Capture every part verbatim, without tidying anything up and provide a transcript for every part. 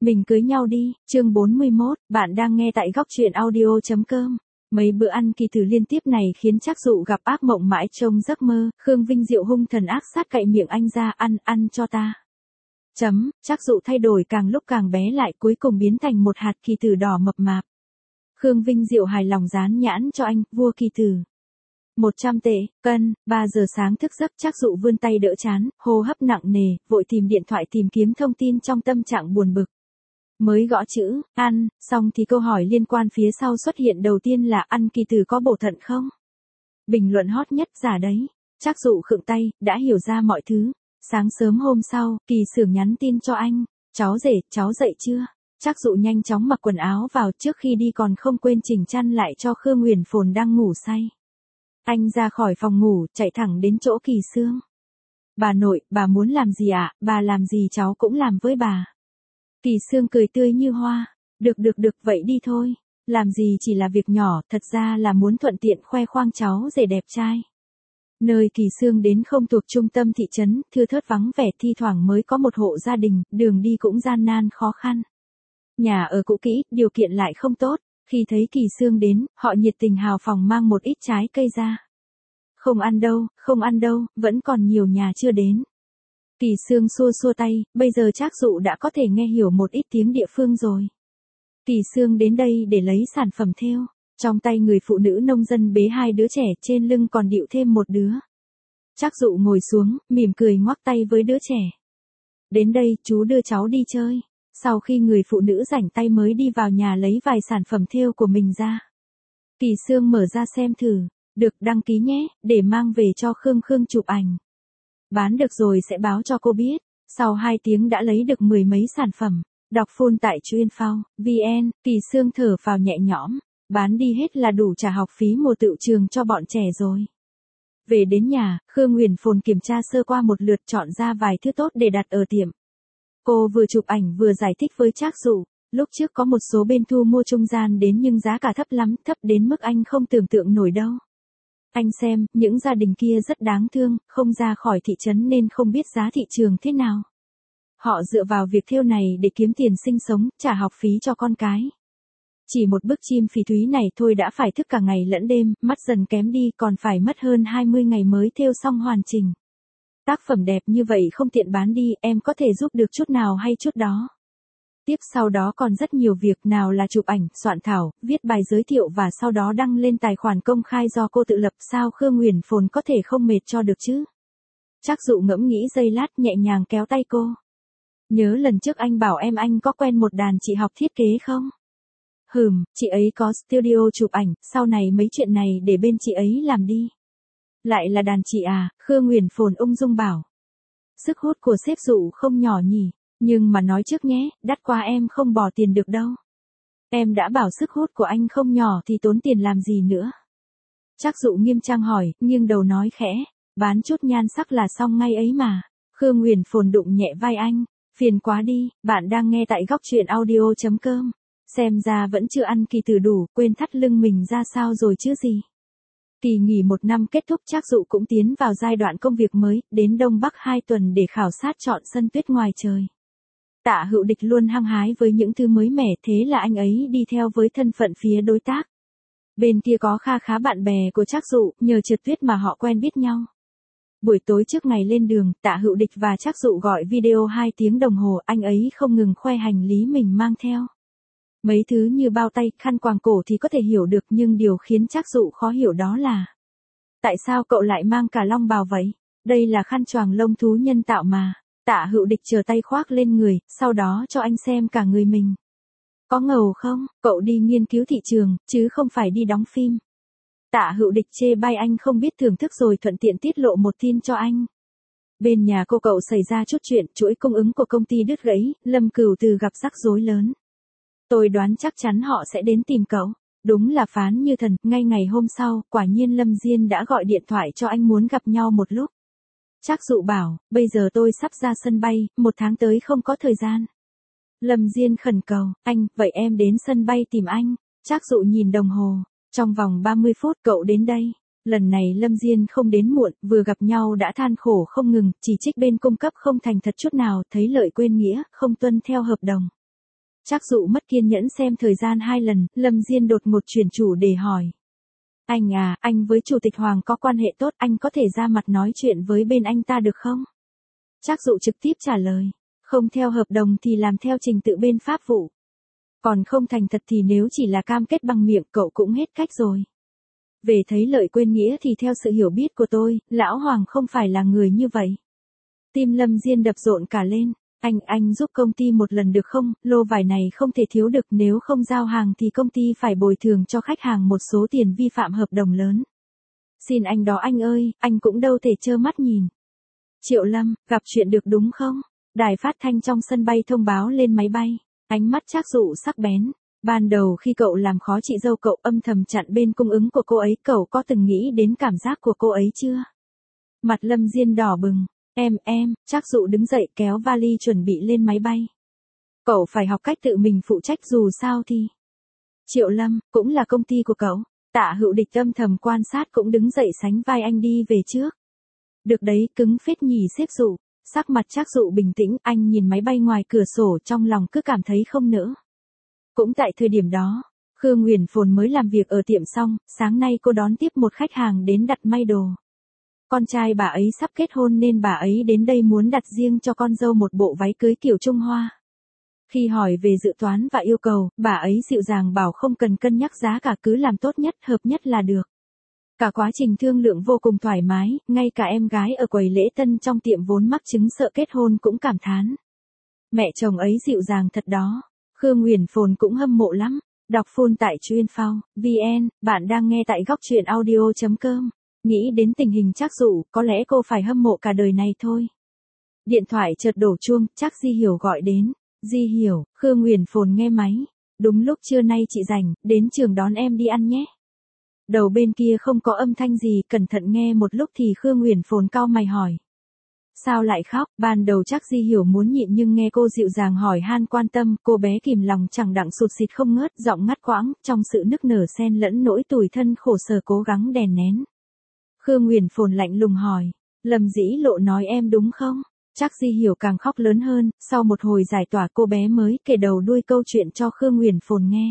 Mình cưới nhau đi, chương bốn mươi mốt, bạn đang nghe tại góc truyện audio.com. Mấy bữa ăn kỳ tử liên tiếp này khiến Trác Dụ gặp ác mộng mãi trong giấc mơ, Khương Vinh Diệu hung thần ác sát cậy miệng anh ra, ăn, ăn cho ta. Chấm, Trác Dụ thay đổi càng lúc càng bé lại cuối cùng biến thành một hạt kỳ tử đỏ mập mạp. Khương Vinh Diệu hài lòng dán nhãn cho anh, vua kỳ tử. một trăm tệ, cân, ba giờ sáng thức giấc Trác Dụ vươn tay đỡ chán, hô hấp nặng nề, vội tìm điện thoại tìm kiếm thông tin trong tâm trạng buồn bực. Mới gõ chữ, ăn, xong thì câu hỏi liên quan phía sau xuất hiện đầu tiên là ăn kỳ tử có bổ thận không? Bình luận hot nhất giả đấy. Trác Dụ khựng tay, đã hiểu ra mọi thứ. Sáng sớm hôm sau, Kỳ Xưởng nhắn tin cho anh. Cháu rể, cháu dậy chưa? Trác Dụ nhanh chóng mặc quần áo vào trước khi đi còn không quên chỉnh chăn lại cho Khương Huyền Phồn đang ngủ say. Anh ra khỏi phòng ngủ, chạy thẳng đến chỗ Kỳ Xương. Bà nội, bà muốn làm gì ạ? À? Bà làm gì cháu cũng làm với bà. Kỳ Xương cười tươi như hoa. Được được được, vậy đi thôi. Làm gì chỉ là việc nhỏ, thật ra là muốn thuận tiện khoe khoang cháu rể đẹp trai. Nơi Kỳ Xương đến không thuộc trung tâm thị trấn, thưa thớt vắng vẻ, thi thoảng mới có một hộ gia đình, đường đi cũng gian nan khó khăn. Nhà ở cũ kỹ, điều kiện lại không tốt. Khi thấy Kỳ Xương đến, họ nhiệt tình hào phóng mang một ít trái cây ra. Không ăn đâu, không ăn đâu, vẫn còn nhiều nhà chưa đến. Kỳ Xương xua xua tay, bây giờ Trác Dụ đã có thể nghe hiểu một ít tiếng địa phương rồi. Kỳ Xương đến đây để lấy sản phẩm thêu. Trong tay người phụ nữ nông dân bế hai đứa trẻ, trên lưng còn địu thêm một đứa. Trác Dụ ngồi xuống, mỉm cười ngoắc tay với đứa trẻ. Đến đây, chú đưa cháu đi chơi. Sau khi người phụ nữ rảnh tay mới đi vào nhà lấy vài sản phẩm thêu của mình ra. Kỳ Xương mở ra xem thử. Được, đăng ký nhé, để mang về cho Khương Khương chụp ảnh. Bán được rồi sẽ báo cho cô biết. Sau hai tiếng đã lấy được mười mấy sản phẩm. Đọc full tại chuyên phao, vn, Kỳ Xương thở phào nhẹ nhõm. Bán đi hết là đủ trả học phí mùa tựu trường cho bọn trẻ rồi. Về đến nhà, Khương Huyền Phồn kiểm tra sơ qua một lượt, chọn ra vài thứ tốt để đặt ở tiệm. Cô vừa chụp ảnh vừa giải thích với Trác Dụ. Lúc trước có một số bên thu mua trung gian đến nhưng giá cả thấp lắm, thấp đến mức anh không tưởng tượng nổi đâu. Anh xem, những gia đình kia rất đáng thương, không ra khỏi thị trấn nên không biết giá thị trường thế nào. Họ dựa vào việc thêu này để kiếm tiền sinh sống, trả học phí cho con cái. Chỉ một bức chim phỉ thúy này thôi đã phải thức cả ngày lẫn đêm, mắt dần kém đi, còn phải mất hơn hai mươi ngày mới thêu xong hoàn chỉnh. Tác phẩm đẹp như vậy không tiện bán đi, em có thể giúp được chút nào hay chút đó. Tiếp sau đó còn rất nhiều việc, nào là chụp ảnh, soạn thảo, viết bài giới thiệu và sau đó đăng lên tài khoản công khai do cô tự lập, sao Khương Huyền Phồn có thể không mệt cho được chứ? Trác Dụ ngẫm nghĩ giây lát, nhẹ nhàng kéo tay cô. Nhớ lần trước anh bảo em anh có quen một đàn chị học thiết kế không? Hừm, chị ấy có studio chụp ảnh, sau này mấy chuyện này để bên chị ấy làm đi. Lại là đàn chị à? Khương Huyền Phồn ung dung bảo. Sức hút của sếp Dụ không nhỏ nhỉ, nhưng mà nói trước nhé, đắt quá em không bỏ tiền được đâu. Em đã bảo sức hút của anh không nhỏ thì tốn tiền làm gì nữa. Trác Dụ nghiêm trang hỏi, nghiêng đầu nói khẽ, bán chút nhan sắc là xong ngay ấy mà. Khương Huyền Phồn đụng nhẹ vai anh, phiền quá đi, bạn đang nghe tại góc truyện audio.com. Xem ra vẫn chưa ăn kỳ tử đủ, quên thắt lưng mình ra sao rồi chứ gì. Kỳ nghỉ một năm kết thúc, Trác Dụ cũng tiến vào giai đoạn công việc mới, đến Đông Bắc hai tuần để khảo sát chọn sân tuyết ngoài trời. Tạ Hữu Địch luôn hăng hái với những thứ mới mẻ, thế là anh ấy đi theo với thân phận phía đối tác. Bên kia có kha khá bạn bè của Trác Dụ, nhờ trượt tuyết mà họ quen biết nhau. Buổi tối trước ngày lên đường, Tạ Hữu Địch và Trác Dụ gọi video hai tiếng đồng hồ, anh ấy không ngừng khoe hành lý mình mang theo. Mấy thứ như bao tay, khăn quàng cổ thì có thể hiểu được, nhưng điều khiến Trác Dụ khó hiểu đó là tại sao cậu lại mang cả long bào vậy? Đây là khăn choàng lông thú nhân tạo mà. Tạ Hữu Địch chờ tay khoác lên người, sau đó cho anh xem cả người mình. Có ngầu không? Cậu đi nghiên cứu thị trường, chứ không phải đi đóng phim. Tạ Hữu Địch chê bai anh không biết thưởng thức rồi thuận tiện tiết lộ một tin cho anh. Bên nhà cô cậu xảy ra chút chuyện, chuỗi cung ứng của công ty đứt gãy, Lâm Cửu Từ gặp rắc rối lớn. Tôi đoán chắc chắn họ sẽ đến tìm cậu. Đúng là phán như thần, ngay ngày hôm sau, quả nhiên Lâm Diên đã gọi điện thoại cho anh muốn gặp nhau một lúc. Trác Dụ bảo, bây giờ tôi sắp ra sân bay, một tháng tới không có thời gian. Lâm Diên khẩn cầu, anh, vậy em đến sân bay tìm anh. Trác Dụ nhìn đồng hồ, trong vòng ba mươi phút cậu đến đây. Lần này Lâm Diên không đến muộn, vừa gặp nhau đã than khổ không ngừng, chỉ trích bên cung cấp không thành thật chút nào, thấy lợi quên nghĩa, không tuân theo hợp đồng. Trác Dụ mất kiên nhẫn xem thời gian hai lần, Lâm Diên đột ngột chuyển chủ để hỏi. Anh à, anh với Chủ tịch Hoàng có quan hệ tốt, anh có thể ra mặt nói chuyện với bên anh ta được không? Trác Dụ trực tiếp trả lời. Không theo hợp đồng thì làm theo trình tự bên pháp vụ. Còn không thành thật thì nếu chỉ là cam kết bằng miệng cậu cũng hết cách rồi. Về thấy lợi quên nghĩa thì theo sự hiểu biết của tôi, Lão Hoàng không phải là người như vậy. Tim Lâm Diên đập rộn cả lên. Anh, anh giúp công ty một lần được không? Lô vải này không thể thiếu được, nếu không giao hàng thì công ty phải bồi thường cho khách hàng một số tiền vi phạm hợp đồng lớn. Xin anh đó anh ơi, anh cũng đâu thể trơ mắt nhìn. Triệu Lâm, gặp chuyện được đúng không? Đài phát thanh trong sân bay thông báo lên máy bay. Ánh mắt Trác Dụ sắc bén. Ban đầu khi cậu làm khó chị dâu cậu âm thầm chặn bên cung ứng của cô ấy, cậu có từng nghĩ đến cảm giác của cô ấy chưa? Mặt Lâm Diên đỏ bừng. Em, em, Trác Dụ đứng dậy kéo vali chuẩn bị lên máy bay. Cậu phải học cách tự mình phụ trách dù sao thì. Triệu Lâm, cũng là công ty của cậu. Tạ Hữu Địch âm thầm quan sát cũng đứng dậy sánh vai anh đi về trước. Được đấy, cứng phết nhỉ sếp Dụ. Sắc mặt Trác Dụ bình tĩnh, anh nhìn máy bay ngoài cửa sổ trong lòng cứ cảm thấy không nỡ. Cũng tại thời điểm đó, Khương Huyền Phồn mới làm việc ở tiệm xong, sáng nay cô đón tiếp một khách hàng đến đặt may đồ. Con trai bà ấy sắp kết hôn nên bà ấy đến đây muốn đặt riêng cho con dâu một bộ váy cưới kiểu Trung Hoa. Khi hỏi về dự toán và yêu cầu, bà ấy dịu dàng bảo không cần cân nhắc giá cả, cứ làm tốt nhất, hợp nhất là được. Cả quá trình thương lượng vô cùng thoải mái, ngay cả em gái ở quầy lễ tân trong tiệm vốn mắc chứng sợ kết hôn cũng cảm thán. Mẹ chồng ấy dịu dàng thật đó. Khương Huyền Phồn cũng hâm mộ lắm. Đọc full tại chuyên.phao chấm vn, bạn đang nghe tại góc truyện audio chấm com. Nghĩ đến tình hình Trác Dụ, có lẽ cô phải hâm mộ cả đời này thôi. Điện thoại chợt đổ chuông, Trác Di Hiểu gọi đến. Di Hiểu, Khương Huyền Phồn nghe máy. Đúng lúc trưa nay chị rảnh, đến trường đón em đi ăn nhé. Đầu bên kia không có âm thanh gì, cẩn thận nghe một lúc thì Khương Huyền Phồn cau mày hỏi. Sao lại khóc? Ban đầu Trác Di Hiểu muốn nhịn nhưng nghe cô dịu dàng hỏi han quan tâm, cô bé kìm lòng chẳng đặng sụt sịt không ngớt, giọng ngắt quãng, trong sự nức nở xen lẫn nỗi tủi thân khổ sở cố gắng đè nén. Khương Huyền Phồn lạnh lùng hỏi, Lâm Dĩ Lộ nói em đúng không? Trác Di Hiểu càng khóc lớn hơn, sau một hồi giải tỏa cô bé mới kể đầu đuôi câu chuyện cho Khương Huyền Phồn nghe.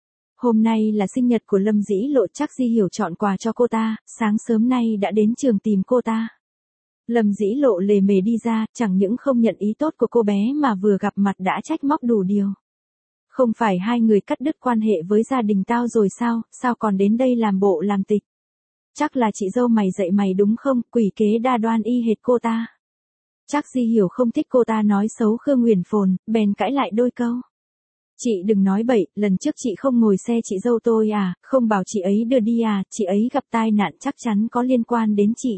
Hôm nay là sinh nhật của Lâm Dĩ Lộ, Trác Di Hiểu chọn quà cho cô ta, sáng sớm nay đã đến trường tìm cô ta. Lâm Dĩ Lộ lề mề đi ra, chẳng những không nhận ý tốt của cô bé mà vừa gặp mặt đã trách móc đủ điều. Không phải hai người cắt đứt quan hệ với gia đình tao rồi sao, sao còn đến đây làm bộ làm tịch? Chắc là chị dâu mày dạy mày đúng không, quỷ kế đa đoan y hệt cô ta. Trác Di Hiểu không thích cô ta nói xấu Khương Huyền Phồn, bèn cãi lại đôi câu. Chị đừng nói bậy, lần trước chị không ngồi xe chị dâu tôi à, không bảo chị ấy đưa đi à, chị ấy gặp tai nạn chắc chắn có liên quan đến chị.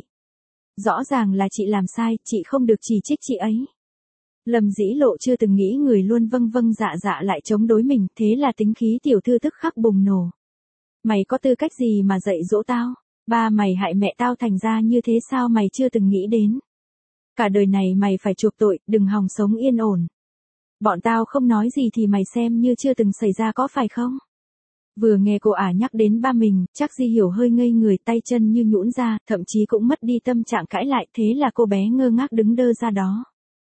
Rõ ràng là chị làm sai, chị không được chỉ trích chị ấy. Lâm Dĩ Lộ chưa từng nghĩ người luôn vâng vâng dạ dạ lại chống đối mình, thế là tính khí tiểu thư tức khắc bùng nổ. Mày có tư cách gì mà dạy dỗ tao? Ba mày hại mẹ tao thành ra như thế sao mày chưa từng nghĩ đến? Cả đời này mày phải chuộc tội, đừng hòng sống yên ổn. Bọn tao không nói gì thì mày xem như chưa từng xảy ra có phải không? Vừa nghe cô ả nhắc đến ba mình, Trác Di Hiểu hơi ngây người, tay chân như nhũn ra, thậm chí cũng mất đi tâm trạng cãi lại, thế là cô bé ngơ ngác đứng đơ ra đó.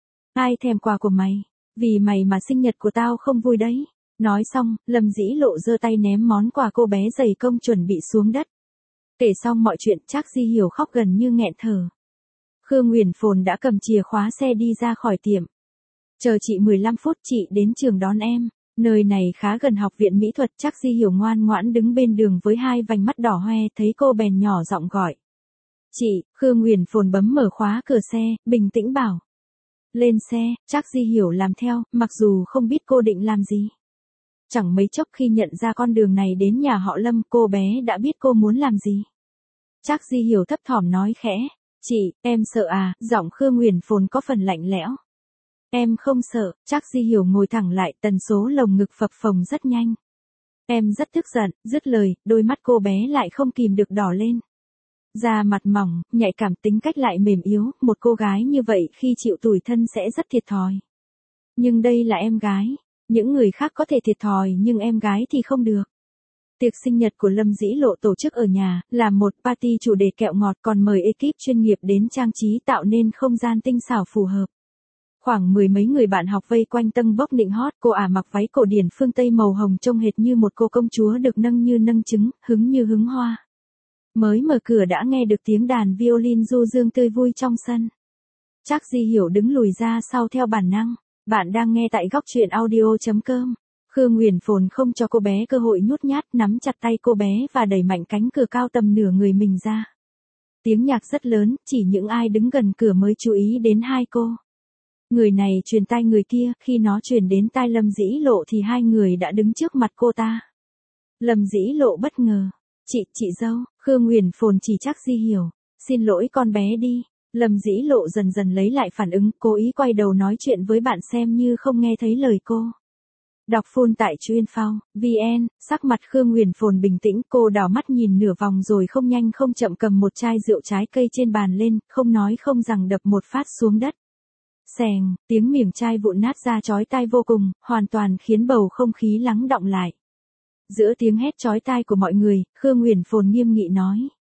Ai thèm quà của mày? Vì mày mà sinh nhật của tao không vui đấy. Nói xong, Lâm Dĩ Lộ giơ tay ném món quà cô bé dày công chuẩn bị xuống đất. Kể xong mọi chuyện, Trác Di Hiểu khóc gần như nghẹn thở. Khương Huyền Phồn đã cầm chìa khóa xe đi ra khỏi tiệm. Chờ chị mười lăm phút, chị đến trường đón em. Nơi này khá gần học viện mỹ thuật, Trác Di Hiểu ngoan ngoãn đứng bên đường với hai vành mắt đỏ hoe, thấy cô bèn nhỏ giọng gọi. Chị, Khương Huyền Phồn bấm mở khóa cửa xe, bình tĩnh bảo. Lên xe, Trác Di Hiểu làm theo, mặc dù không biết cô định làm gì. Chẳng mấy chốc khi nhận ra con đường này đến nhà họ Lâm, cô bé đã biết cô muốn làm gì. Trác Di Hiểu thấp thỏm nói khẽ. Chị, em sợ à, giọng Khương Huyền Phồn có phần lạnh lẽo. Em không sợ, Trác Di Hiểu ngồi thẳng lại, tần số lồng ngực phập phồng rất nhanh. Em rất tức giận, dứt lời, đôi mắt cô bé lại không kìm được đỏ lên. Da mặt mỏng, nhạy cảm, tính cách lại mềm yếu, một cô gái như vậy khi chịu tủi thân sẽ rất thiệt thòi. Nhưng đây là em gái, những người khác có thể thiệt thòi nhưng em gái thì không được. Tiệc sinh nhật của Lâm Dĩ Lộ tổ chức ở nhà, là một party chủ đề kẹo ngọt, còn mời ekip chuyên nghiệp đến trang trí tạo nên không gian tinh xảo phù hợp. Khoảng mười mấy người bạn học vây quanh tâng bốc nịnh hót, cô ả mặc váy cổ điển phương Tây màu hồng trông hệt như một cô công chúa được nâng như nâng trứng, hứng như hứng hoa. Mới mở cửa đã nghe được tiếng đàn violin du dương tươi vui trong sân. Trác Di Hiểu đứng lùi ra sau theo bản năng. Bạn đang nghe tại góc truyện audio chấm com. Khương Nguyền Phồn không cho cô bé cơ hội nhút nhát, nắm chặt tay cô bé và đẩy mạnh cánh cửa cao tầm nửa người mình ra. Tiếng nhạc rất lớn, chỉ những ai đứng gần cửa mới chú ý đến hai cô. Người này truyền tai người kia, khi nó truyền đến tai Lâm Dĩ Lộ thì hai người đã đứng trước mặt cô ta. Lâm Dĩ Lộ bất ngờ. Chị, chị dâu, Khương Nguyền Phồn chỉ Trác Di Hiểu. Xin lỗi con bé đi. Lâm Dĩ Lộ dần dần lấy lại phản ứng, cố ý quay đầu nói chuyện với bạn xem như không nghe thấy lời cô. Đọc full tại chuyên phao, vn, sắc mặt Khương Nguyền Phồn bình tĩnh, cô đảo mắt nhìn nửa vòng rồi không nhanh không chậm cầm một chai rượu trái cây trên bàn lên, không nói không rằng đập một phát xuống đất. Xèng, tiếng miệng chai vụn nát ra chói tai vô cùng, hoàn toàn khiến bầu không khí lắng đọng lại. Giữa tiếng hét chói tai của mọi người, Khương Nguyền Phồn nghiêm nghị nói.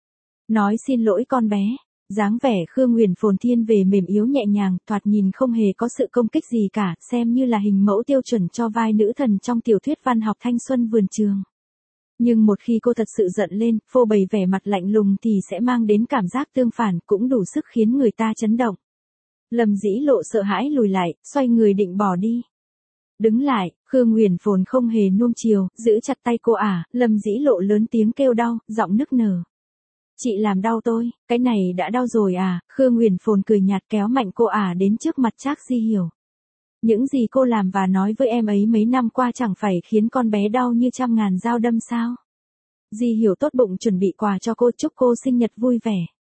Nói xin lỗi con bé. Dáng vẻ Khương Nguyền Phồn thiên về mềm yếu nhẹ nhàng, thoạt nhìn không hề có sự công kích gì cả, xem như là hình mẫu tiêu chuẩn cho vai nữ thần trong tiểu thuyết văn học thanh xuân vườn trường. Nhưng một khi cô thật sự giận lên, phô bày vẻ mặt lạnh lùng thì sẽ mang đến cảm giác tương phản, cũng đủ sức khiến người ta chấn động. Lâm Dĩ Lộ sợ hãi lùi lại, xoay người định bỏ đi. Đứng lại, Khương Nguyền Phồn không hề nuông chiều, giữ chặt tay cô ả, Lâm Dĩ Lộ lớn tiếng kêu đau, giọng nức nở. Chị làm đau tôi, cái này đã đau rồi à, Khương Nguyền Phồn cười nhạt kéo mạnh cô ả đến trước mặt Trác Di Hiểu. Những gì cô làm và nói với em ấy mấy năm qua chẳng phải khiến con bé đau như trăm ngàn dao đâm sao. Di Hiểu tốt bụng chuẩn bị quà cho cô, chúc cô sinh nhật vui vẻ.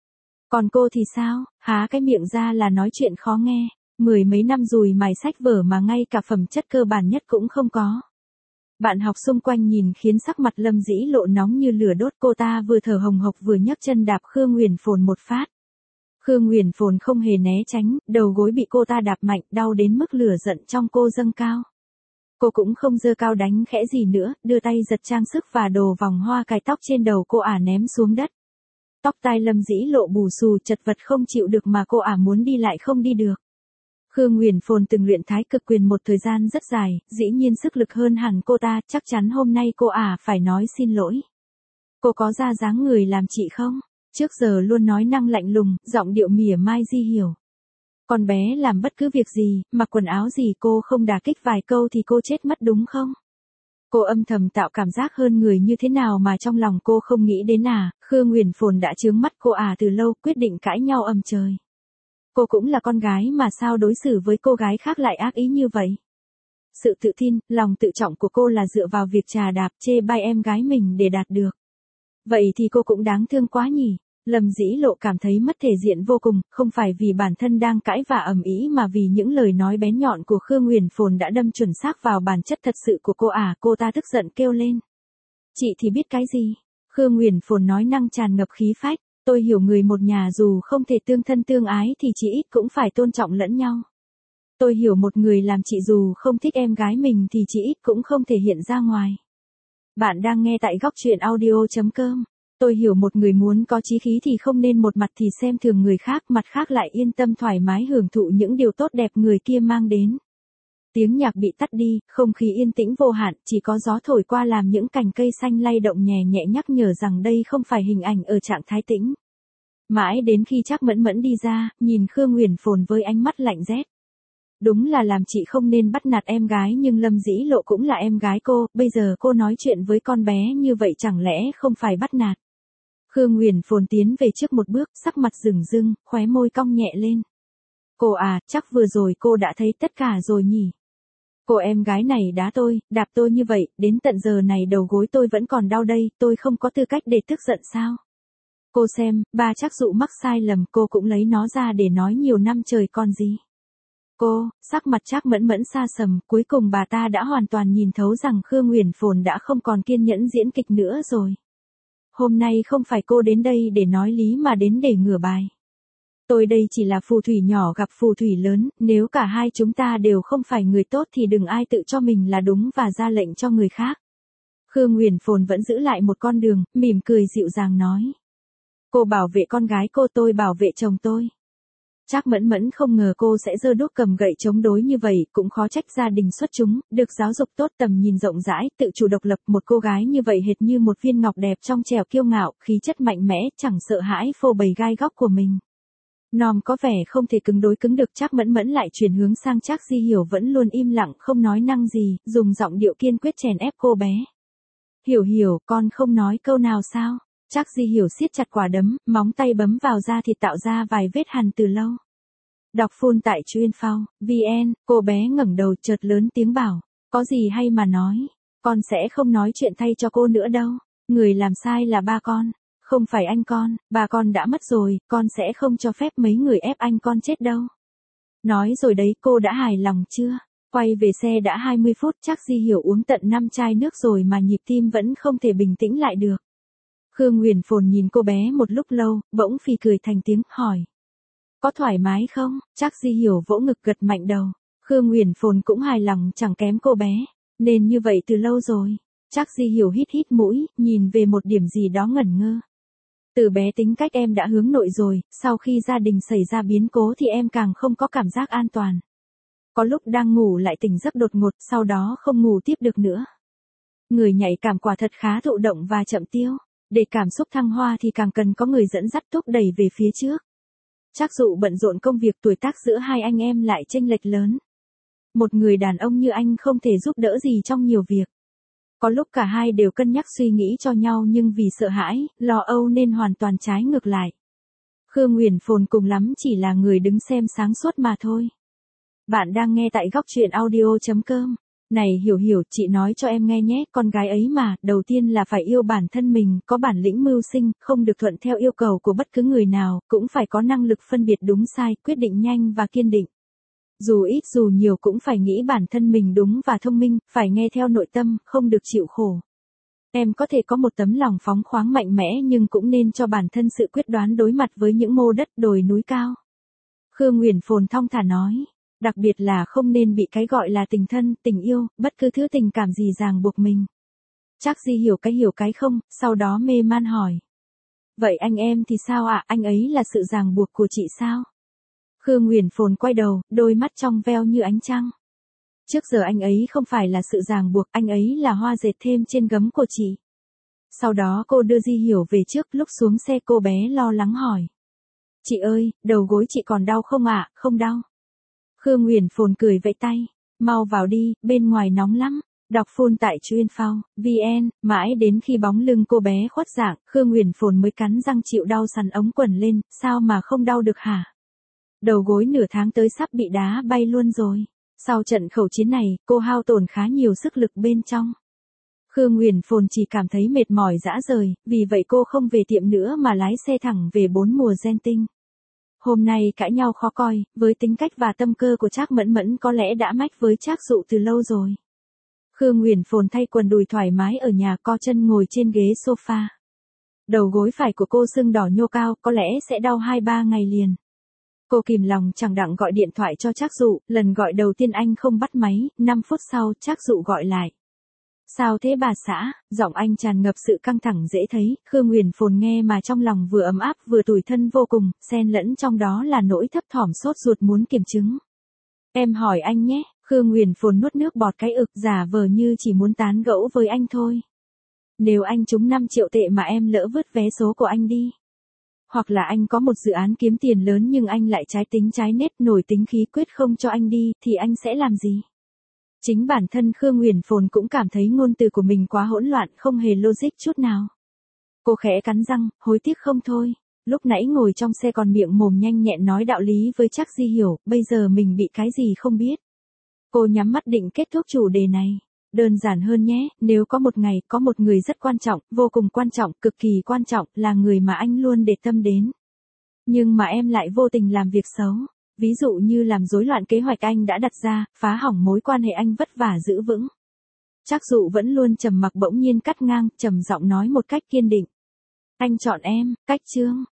Còn cô thì sao, há cái miệng ra là nói chuyện khó nghe, mười mấy năm dùi mài sách vở mà ngay cả phẩm chất cơ bản nhất cũng không có. Bạn học xung quanh nhìn khiến sắc mặt Lâm Dĩ Lộ nóng như lửa đốt, cô ta vừa thở hồng hộc vừa nhấc chân đạp Khương Nguyền Phồn một phát. Khương Nguyền Phồn không hề né tránh, đầu gối bị cô ta đạp mạnh, đau đến mức lửa giận trong cô dâng cao. Cô cũng không giơ cao đánh khẽ gì nữa, đưa tay giật trang sức và đồ vòng hoa cài tóc trên đầu cô ả ném xuống đất. Tóc tai Lâm Dĩ Lộ bù xù chật vật không chịu được mà cô ả muốn đi lại không đi được. Khương Nguyền Phồn từng luyện thái cực quyền một thời gian rất dài, dĩ nhiên sức lực hơn hẳn cô ta, chắc chắn hôm nay cô ả phải nói xin lỗi. Cô có ra dáng người làm chị không? Trước giờ luôn nói năng lạnh lùng, giọng điệu mỉa mai Di Hiểu. Con bé làm bất cứ việc gì, mặc quần áo gì cô không đả kích vài câu thì cô chết mất đúng không? Cô âm thầm tạo cảm giác hơn người như thế nào mà trong lòng cô không nghĩ đến à, Khương Nguyền Phồn đã chướng mắt cô ả từ lâu, quyết định cãi nhau ầm trời. Cô cũng là con gái mà sao đối xử với cô gái khác lại ác ý như vậy? Sự tự tin, lòng tự trọng của cô là dựa vào việc trà đạp chê bai em gái mình để đạt được. Vậy thì cô cũng đáng thương quá nhỉ? Lâm Dĩ Lộ cảm thấy mất thể diện vô cùng, không phải vì bản thân đang cãi vã ầm ĩ mà vì những lời nói bén nhọn của Khương Nguyền Phồn đã đâm chuẩn xác vào bản chất thật sự của cô ả, cô ta tức giận kêu lên. Chị thì biết cái gì? Khương Nguyền Phồn nói năng tràn ngập khí phách. Tôi hiểu người một nhà dù không thể tương thân tương ái thì chỉ ít cũng phải tôn trọng lẫn nhau. Tôi hiểu một người làm chị dù không thích em gái mình thì chỉ ít cũng không thể hiện ra ngoài. Bạn đang nghe tại góc truyện audio chấm com. Tôi hiểu một người muốn có chí khí thì không nên một mặt thì xem thường người khác, mặt khác lại yên tâm thoải mái hưởng thụ những điều tốt đẹp người kia mang đến. Tiếng nhạc bị tắt đi, không khí yên tĩnh vô hạn, chỉ có gió thổi qua làm những cành cây xanh lay động nhẹ nhẹ nhắc nhở rằng đây không phải hình ảnh ở trạng thái tĩnh. Mãi đến khi Trác Mẫn Mẫn đi ra, nhìn Khương Nguyền Phồn với ánh mắt lạnh rét. Đúng là làm chị không nên bắt nạt em gái nhưng Lâm Dĩ Lộ cũng là em gái cô, bây giờ cô nói chuyện với con bé như vậy chẳng lẽ không phải bắt nạt. Khương Nguyền Phồn tiến về trước một bước, sắc mặt rừng rưng, khóe môi cong nhẹ lên. Cô à, chắc vừa rồi cô đã thấy tất cả rồi nhỉ? Cô em gái này đá tôi, đạp tôi như vậy, đến tận giờ này đầu gối tôi vẫn còn đau đây, tôi không có tư cách để tức giận sao? Cô xem, ba Trác Dụ mắc sai lầm, cô cũng lấy nó ra để nói nhiều năm trời còn gì. Cô, sắc mặt Trác Mẫn Mẫn xa sầm, cuối cùng bà ta đã hoàn toàn nhìn thấu rằng Khương Nguyền Phồn đã không còn kiên nhẫn diễn kịch nữa rồi. Hôm nay không phải cô đến đây để nói lý mà đến để ngửa bài. Tôi đây chỉ là phù thủy nhỏ gặp phù thủy lớn, nếu cả hai chúng ta đều không phải người tốt thì đừng ai tự cho mình là đúng và ra lệnh cho người khác. Khương Nguyền Phồn vẫn giữ lại một con đường, mỉm cười dịu dàng nói. Cô bảo vệ con gái cô, tôi bảo vệ chồng tôi. Trác Mẫn Mẫn không ngờ cô sẽ giơ đuốc cầm gậy chống đối như vậy, cũng khó trách gia đình xuất chúng, được giáo dục tốt, tầm nhìn rộng rãi, tự chủ độc lập, một cô gái như vậy hệt như một viên ngọc đẹp trong trẻo kiêu ngạo, khí chất mạnh mẽ, chẳng sợ hãi phô bày gai góc của mình. Nom có vẻ không thể cứng đối cứng được, Trác Mẫn Mẫn lại chuyển hướng sang Trác Di Hiểu vẫn luôn im lặng không nói năng gì, dùng giọng điệu kiên quyết chèn ép cô bé. Hiểu Hiểu, con không nói câu nào sao? Trác Di Hiểu siết chặt quả đấm, móng tay bấm vào da thịt tạo ra vài vết hằn từ lâu. Đọc full tại chuyên phao, vn, cô bé ngẩng đầu chợt lớn tiếng bảo, có gì hay mà nói, con sẽ không nói chuyện thay cho cô nữa đâu, người làm sai là ba con, không phải anh con, ba con đã mất rồi, con sẽ không cho phép mấy người ép anh con chết đâu. Nói rồi đấy, cô đã hài lòng chưa? Quay về xe đã hai mươi phút, Trác Di Hiểu uống tận năm chai nước rồi mà nhịp tim vẫn không thể bình tĩnh lại được. Khương Huyền Phồn nhìn cô bé một lúc lâu, bỗng phì cười thành tiếng, hỏi. Có thoải mái không? Trác Di Hiểu vỗ ngực gật mạnh đầu. Khương Huyền Phồn cũng hài lòng chẳng kém cô bé. Nên như vậy từ lâu rồi. Trác Di Hiểu hít hít mũi, nhìn về một điểm gì đó ngẩn ngơ. Từ bé tính cách em đã hướng nội rồi, sau khi gia đình xảy ra biến cố thì em càng không có cảm giác an toàn. Có lúc đang ngủ lại tỉnh giấc đột ngột, sau đó không ngủ tiếp được nữa. Người nhạy cảm quả thật khá thụ động và chậm tiêu. Để cảm xúc thăng hoa thì càng cần có người dẫn dắt thúc đẩy về phía trước. Trác Dụ bận rộn công việc, tuổi tác giữa hai anh em lại chênh lệch lớn. Một người đàn ông như anh không thể giúp đỡ gì trong nhiều việc. Có lúc cả hai đều cân nhắc suy nghĩ cho nhau nhưng vì sợ hãi, lo âu nên hoàn toàn trái ngược lại. Khương Huyền Phồn cùng lắm chỉ là người đứng xem sáng suốt mà thôi. Bạn đang nghe tại góc truyện audio chấm com. Này Hiểu Hiểu, chị nói cho em nghe nhé, con gái ấy mà, đầu tiên là phải yêu bản thân mình, có bản lĩnh mưu sinh, không được thuận theo yêu cầu của bất cứ người nào, cũng phải có năng lực phân biệt đúng sai, quyết định nhanh và kiên định. Dù ít dù nhiều cũng phải nghĩ bản thân mình đúng và thông minh, phải nghe theo nội tâm, không được chịu khổ. Em có thể có một tấm lòng phóng khoáng mạnh mẽ nhưng cũng nên cho bản thân sự quyết đoán đối mặt với những mô đất đồi núi cao. Khương Huyền Phồn thong thả nói. Đặc biệt là không nên bị cái gọi là tình thân, tình yêu, bất cứ thứ tình cảm gì ràng buộc mình. Trác Di hiểu cái hiểu cái không, sau đó mê man hỏi. Vậy anh em thì sao ạ, à? Anh ấy là sự ràng buộc của chị sao? Khương Huyền Phồn quay đầu, đôi mắt trong veo như ánh trăng. Trước giờ anh ấy không phải là sự ràng buộc, anh ấy là hoa dệt thêm trên gấm của chị. Sau đó cô đưa Di Hiểu về trước, lúc xuống xe cô bé lo lắng hỏi. Chị ơi, đầu gối chị còn đau không ạ? À? Không đau. Khương Huyền Phồn cười vẫy tay, mau vào đi, bên ngoài nóng lắm. Đọc full tại chuyên phao, vn, mãi đến khi bóng lưng cô bé khuất dạng, Khương Huyền Phồn mới cắn răng chịu đau sắn ống quần lên, sao mà không đau được hả? Đầu gối nửa tháng tới sắp bị đá bay luôn rồi. Sau trận khẩu chiến này, cô hao tổn khá nhiều sức lực bên trong. Khương Huyền Phồn chỉ cảm thấy mệt mỏi rã rời, vì vậy cô không về tiệm nữa mà lái xe thẳng về bốn mùa gen tinh. Hôm nay cãi nhau khó coi, với tính cách và tâm cơ của Trác Mẫn Mẫn có lẽ đã mách với Trác Dụ từ lâu rồi. Khương Huyền Phồn thay quần đùi thoải mái ở nhà, co chân ngồi trên ghế sofa. Đầu gối phải của cô sưng đỏ nhô cao, có lẽ sẽ đau hai ba ngày liền. Cô kìm lòng chẳng đặng gọi điện thoại cho Trác Dụ, lần gọi đầu tiên anh không bắt máy, năm phút sau Trác Dụ gọi lại. Sao thế bà xã, giọng anh tràn ngập sự căng thẳng dễ thấy, Khương Huyền Phồn nghe mà trong lòng vừa ấm áp vừa tủi thân vô cùng, xen lẫn trong đó là nỗi thấp thỏm sốt ruột muốn kiểm chứng. Em hỏi anh nhé, Khương Huyền Phồn nuốt nước bọt cái ực, giả vờ như chỉ muốn tán gẫu với anh thôi. Nếu anh trúng năm triệu tệ mà em lỡ vứt vé số của anh đi. Hoặc là anh có một dự án kiếm tiền lớn nhưng anh lại trái tính trái nết, nổi tính khí quyết không cho anh đi, thì anh sẽ làm gì? Chính bản thân Khương Huyền Phồn cũng cảm thấy ngôn từ của mình quá hỗn loạn, không hề logic chút nào. Cô khẽ cắn răng, hối tiếc không thôi. Lúc nãy ngồi trong xe còn miệng mồm nhanh nhẹn nói đạo lý với Trác Di Hiểu, bây giờ mình bị cái gì không biết. Cô nhắm mắt định kết thúc chủ đề này. Đơn giản hơn nhé, nếu có một ngày, có một người rất quan trọng, vô cùng quan trọng, cực kỳ quan trọng, là người mà anh luôn để tâm đến. Nhưng mà em lại vô tình làm việc xấu. Ví dụ như làm rối loạn kế hoạch anh đã đặt ra, phá hỏng mối quan hệ anh vất vả giữ vững. Trác Dụ vẫn luôn trầm mặc bỗng nhiên cắt ngang, trầm giọng nói một cách kiên định. Anh chọn em, cách chương.